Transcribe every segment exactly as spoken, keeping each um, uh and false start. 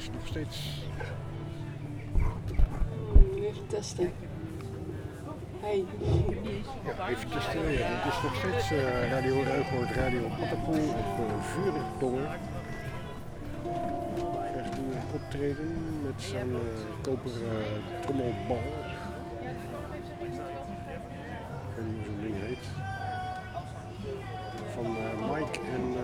is nog steeds... Even testen. Hey. Ja, even testen. Ja, het is nog steeds uh, Radio Ruigoord, Radio Paddenpoel op uh, Vurige Tongen. Krijgt nu een optreden met zijn uh, koperen uh, trommelbal. Ik weet niet hoe zo'n ding heet. Van uh, Mike en... Uh,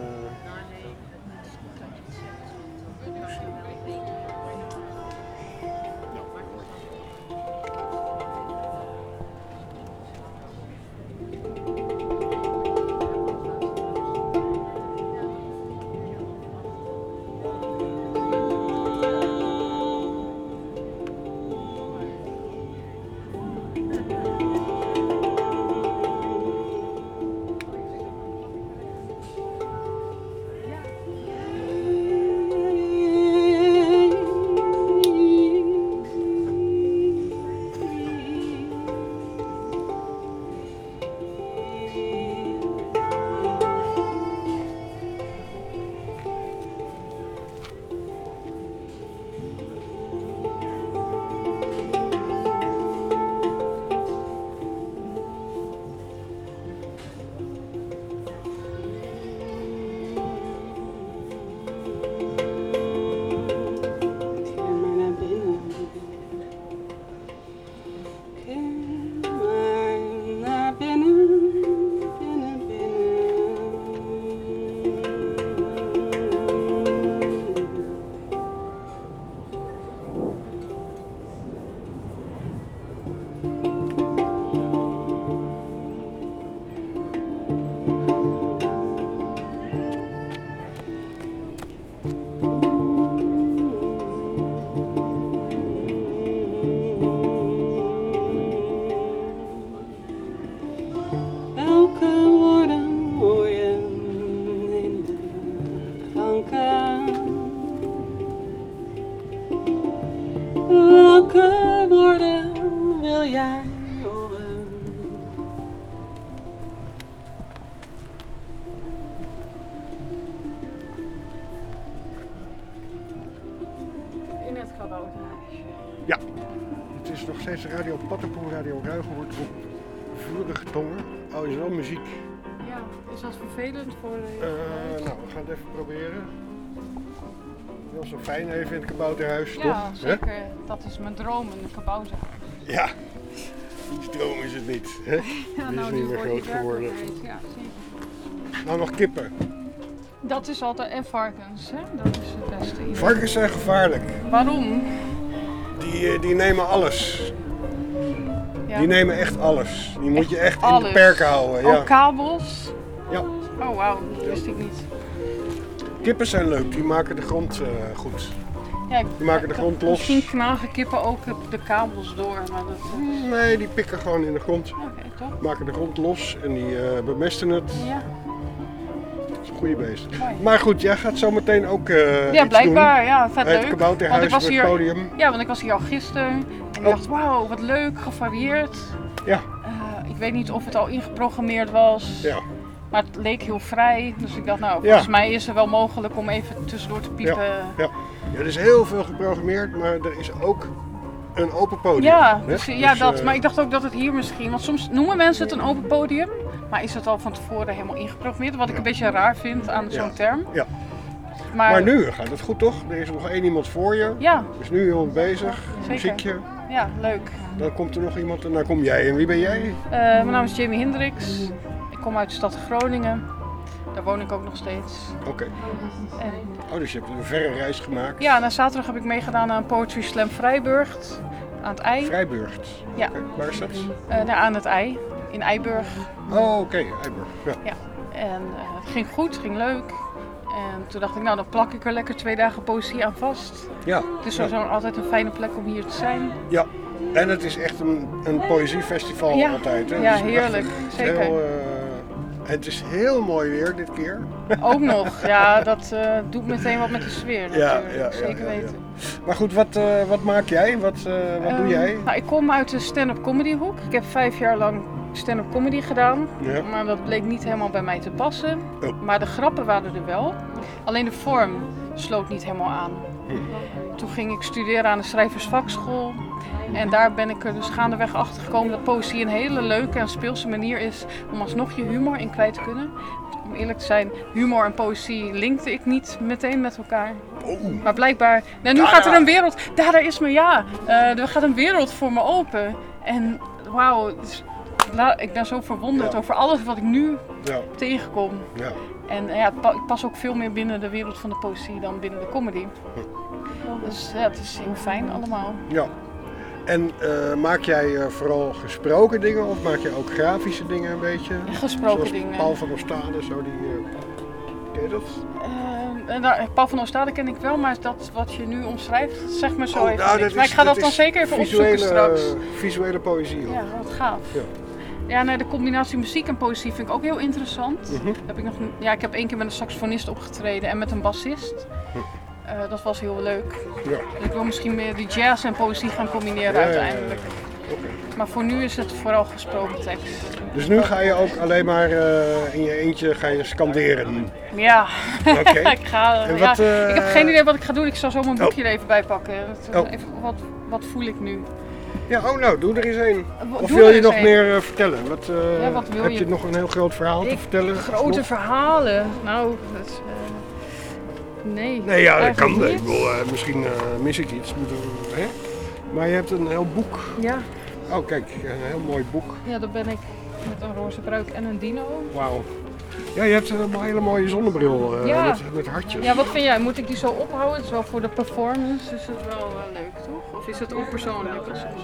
Welke woorden wil jij horen? In het kabouterhuisje. Ja, het is nog steeds Radio Paddenpoel, Radio Ruigoord op Vurige Tongen. Oh, is wel muziek. Ja, is dat vervelend voor de... Uh, nou, we gaan het even proberen. Wel zo fijn even in het kabouterhuis, ja, toch? Ja, zeker. Hè? Dat is mijn droom, een kabouterhuis. Ja, die droom is het niet. Hè? Ja, die nou, is niet meer groot geworden. Ja, zeker. Nou, nog kippen. Dat is altijd, en varkens, hè? Dat is het beste. Idee. Varkens zijn gevaarlijk. Waarom? Die, die nemen alles. Ja. Die nemen echt alles. Die moet echt je echt alles. in de perken houden. Ook ja. kabels? Ja. Oh wauw, dat wist ik niet. Kippen zijn leuk, die maken de grond uh, goed. Ja, die maken de grond los. Misschien knagen kippen ook de kabels door, maar dat... Uh... Nee, die pikken gewoon in de grond. Oké, okay, top. Maken de grond los en die uh, bemesten het. Ja. Dat is een goede beest. Mooi. Maar goed, jij gaat zo meteen ook uh, ja, iets blijkbaar, doen. Ja, vet leuk. Het kabouterhuis op het podium. Ja, want ik was hier al gisteren en ik oh. dacht, wauw, wat leuk, gevarieerd. Ja. Uh, ik weet niet of het al ingeprogrammeerd was. Ja. Maar het leek heel vrij, dus ik dacht, nou, volgens ja. mij is het wel mogelijk om even tussendoor te piepen. Ja, ja. ja, er is heel veel geprogrammeerd, maar er is ook een open podium. Ja, dus, ja dus, dat, uh, maar ik dacht ook dat het hier misschien, want soms noemen mensen het een open podium, maar is het al van tevoren helemaal ingeprogrammeerd, wat ik een beetje raar vind aan ja. zo'n term. Ja. Maar, maar nu gaat het goed toch? Er is nog één iemand voor je, ja. er is nu iemand bezig, Zeker. muziekje. Ja, leuk. Dan komt er nog iemand en dan kom jij. En wie ben jij? Uh, mijn naam is Jamie Hendricks, ik kom uit de stad Groningen. Daar woon ik ook nog steeds. Oké. Okay. En... Oh, dus je hebt een verre reis gemaakt. Ja, na zaterdag heb ik meegedaan aan Poetry Slam Vrijburgt aan het IJ. Vrijburgt? Ja. Okay. Waar is dat? Uh, nou, aan het IJ, in Eiburg. Oh, oké, okay. Eiburg. Ja. ja. En uh, het ging goed, het ging leuk. En toen dacht ik, nou dan plak ik er lekker twee dagen poëzie aan vast. Ja. Het is sowieso ja. altijd een fijne plek om hier te zijn. Ja. En het is echt een, een poëziefestival ja. altijd. Hè? Ja, heerlijk. Zeker. Heel, uh... En het is heel mooi weer dit keer. Ook nog, ja, dat uh, doet meteen wat met de sfeer natuurlijk, ja, ja, zeker ja, ja, weten. Ja. Maar goed, wat, uh, wat maak jij? Wat, uh, wat uh, doe jij? Nou, ik kom uit de stand-up comedy hoek. Ik heb vijf jaar lang stand-up comedy gedaan, ja. maar dat bleek niet helemaal bij mij te passen. Oh. Maar de grappen waren er wel. Alleen de vorm sloot niet helemaal aan. Toen ging ik studeren aan de schrijversvakschool. En daar ben ik er dus gaandeweg achter gekomen dat poëzie een hele leuke en speelse manier is om alsnog je humor in kwijt te kunnen. Om eerlijk te zijn, humor en poëzie linkte ik niet meteen met elkaar. Oh. Maar blijkbaar, nou, nu gaat er een wereld, daar, daar is me ja, uh, er gaat een wereld voor me open. En wauw, dus, ik ben zo verwonderd ja. over alles wat ik nu ja. tegenkom. Ja. En ja, ik pas ook veel meer binnen de wereld van de poëzie dan binnen de comedy. Dus ja, het is heel fijn allemaal. Ja. En uh, maak jij uh, vooral gesproken dingen of maak je ook grafische dingen een beetje? Ja, gesproken Zoals dingen. Paul van Oostade, zo die... Uh, ken je dat? Uh, nou, Paul van Oostade ken ik wel, maar dat wat je nu omschrijft, zeg maar zo oh, even nou, niks. is, Maar ik ga dat, dat dan zeker even visuele, opzoeken straks. Visuele poëzie. Hoor. Ja, wat gaaf. Ja. Ja, nee, de combinatie muziek en poëzie vind ik ook heel interessant. Uh-huh. Heb ik, nog, ja, ik heb één keer met een saxofonist opgetreden en met een bassist. Uh, dat was heel leuk. Ja. Dus ik wil misschien meer die jazz en poëzie gaan combineren ja, uiteindelijk. Ja, ja. Okay. Maar voor nu is het vooral gesproken tekst. Dus nu ga je ook alleen maar uh, in je eentje ga je scanderen? Ja, okay. ik, ga, en ja. Wat, uh... ik heb geen idee wat ik ga doen. Ik zal zo mijn boekje oh. er even bij pakken. Oh. Even, wat, wat voel ik nu? Ja, oh nou, doe er eens een. Of doe wil je nog een. meer uh, vertellen? Wat, uh, ja, wat wil heb je? je nog een heel groot verhaal ik, te vertellen? Grote nog? verhalen? Nou, dat is... Uh... Nee. Nee, ja, dat kan. Niet. Ik bedoel, uh, misschien uh, mis ik iets. Hè? Maar je hebt een heel boek. Ja. Oh, kijk, een heel mooi boek. Ja, daar ben ik met een roze pruik en een dino. Wauw. Ja, je hebt een hele mooie zonnebril uh, ja. met, met hartjes. Ja, wat vind jij? Moet ik die zo ophouden? Het is wel voor de performance, is het wel uh, leuk, toch? Of is het onpersoonlijk?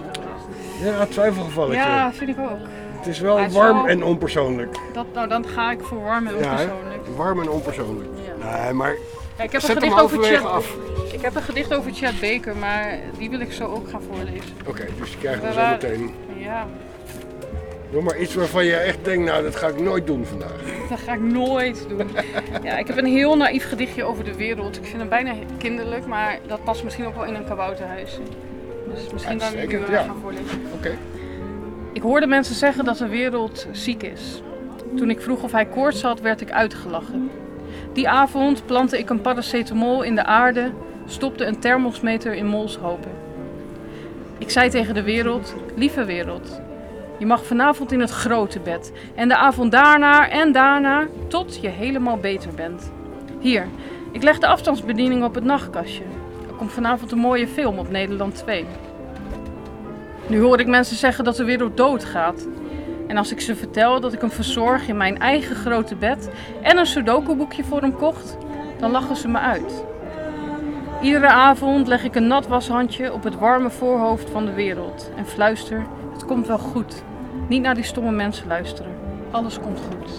Ja, twijfelgevalletje. Ja, vind ik ook. Het is wel is warm wel... en onpersoonlijk. Dat, nou, dan ga ik voor warm en onpersoonlijk. Ja, warm en onpersoonlijk. Ja. Nee, maar ja, ik heb zet een hem gedicht over halverwege Chad... af. Ik heb een gedicht over Chad Baker, maar die wil ik zo ook gaan voorlezen. Oké, okay, dus die krijgen we, we zo waren... meteen. Ja. Doe maar iets waarvan je echt denkt, nou dat ga ik nooit doen vandaag. Dat ga ik nooit doen. Ja, ik heb een heel naïef gedichtje over de wereld. Ik vind hem bijna kinderlijk, maar dat past misschien ook wel in een kabouterhuisje. Dus misschien dan nu uh, ja. gaan voorlezen. Oké. Okay. Ik hoorde mensen zeggen dat de wereld ziek is. Toen ik vroeg of hij koorts had, werd ik uitgelachen. Die avond plantte ik een paracetamol in de aarde, stopte een thermosmeter in molshopen. Ik zei tegen de wereld, lieve wereld, je mag vanavond in het grote bed en de avond daarna en daarna tot je helemaal beter bent. Hier, ik leg de afstandsbediening op het nachtkastje. Er komt vanavond een mooie film op Nederland twee. Nu hoor ik mensen zeggen dat de wereld doodgaat. En als ik ze vertel dat ik hem verzorg in mijn eigen grote bed en een sudoku-boekje voor hem kocht, dan lachen ze me uit. Iedere avond leg ik een nat washandje op het warme voorhoofd van de wereld en fluister, het komt wel goed. Niet naar die stomme mensen luisteren. Alles komt goed.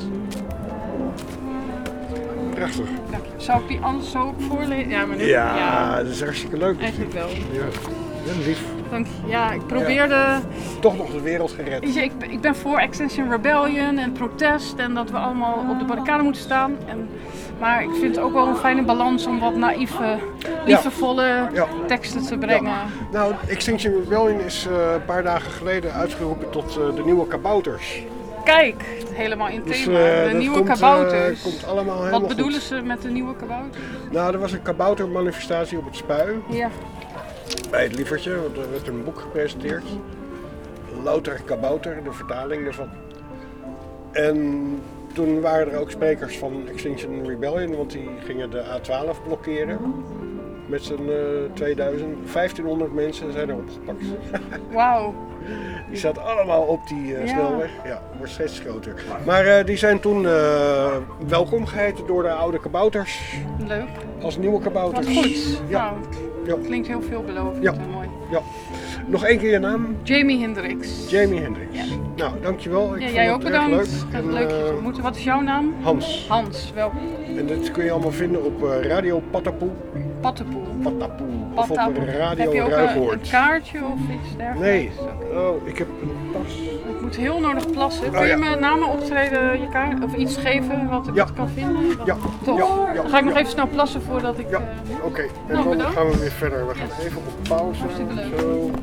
Prachtig. Dank je. Zou ik die anders zo ook voorlezen? Ja, maar nu, ja, ja, dat is hartstikke leuk. eigenlijk wel. Ja, ja lief. Dank je. Ja, ik probeerde... Ja. Toch nog de wereld gered. Weet je, ik, ik ben voor Extinction Rebellion en protest en dat we allemaal op de barricade moeten staan. En, maar ik vind het ook wel een fijne balans om wat naïeve, liefdevolle ja. Ja. teksten te brengen. Ja. Nou, Extinction Rebellion is uh, een paar dagen geleden uitgeroepen tot uh, de nieuwe kabouters. Kijk, helemaal in dus, thema. Uh, de nieuwe komt, kabouters. Uh, komt allemaal helemaal Wat bedoelen goed. ze met de nieuwe kabouters? Nou, er was een kaboutermanifestatie op het Spui. Ja. Bij het Lievertje, want er werd een boek gepresenteerd. Louter Kabouter, de vertaling daarvan. En toen waren er ook sprekers van Extinction Rebellion, want die gingen de A twaalf blokkeren. Met z'n uh, tweeduizend. vijftienhonderd mensen zijn er opgepakt. Wauw. Die zaten allemaal op die uh, ja. snelweg. Ja, wordt steeds groter. Maar uh, die zijn toen uh, welkom geheten door de oude kabouters. Leuk. Als nieuwe kabouters. Wat goed. Ja. Nou, ja. Klinkt heel veelbelovend ja. en mooi. Ja. Nog één keer je naam? Jamie Hendricks. Jamie Hendricks. Ja. Nou, dankjewel. Ik ja, vond jij het ook bedankt. Leuk. Het En, leuk uh, ontmoeten. Wat is jouw naam? Hans. Hans, welkom. En dit kun je allemaal vinden op uh, Radio Patapoe. Patapoe. Patapoe. Of op Radio Heb je ook Ruigoord. een, een kaartje of iets dergelijks? Nee. Okay. Oh, ik heb een pas. Ik moet heel nodig plassen. Kun oh, je ja. me na mijn optreden je kaart of iets geven wat ik ja. het kan vinden? Dan, ja. Toch? Ja. Ja. Dan ga ik nog ja. even snel plassen voordat ik... Ja, uh, oké. Okay. En nou, dan bedankt. gaan we weer verder. We gaan even op pauze. Hartstikke leuk. Zo.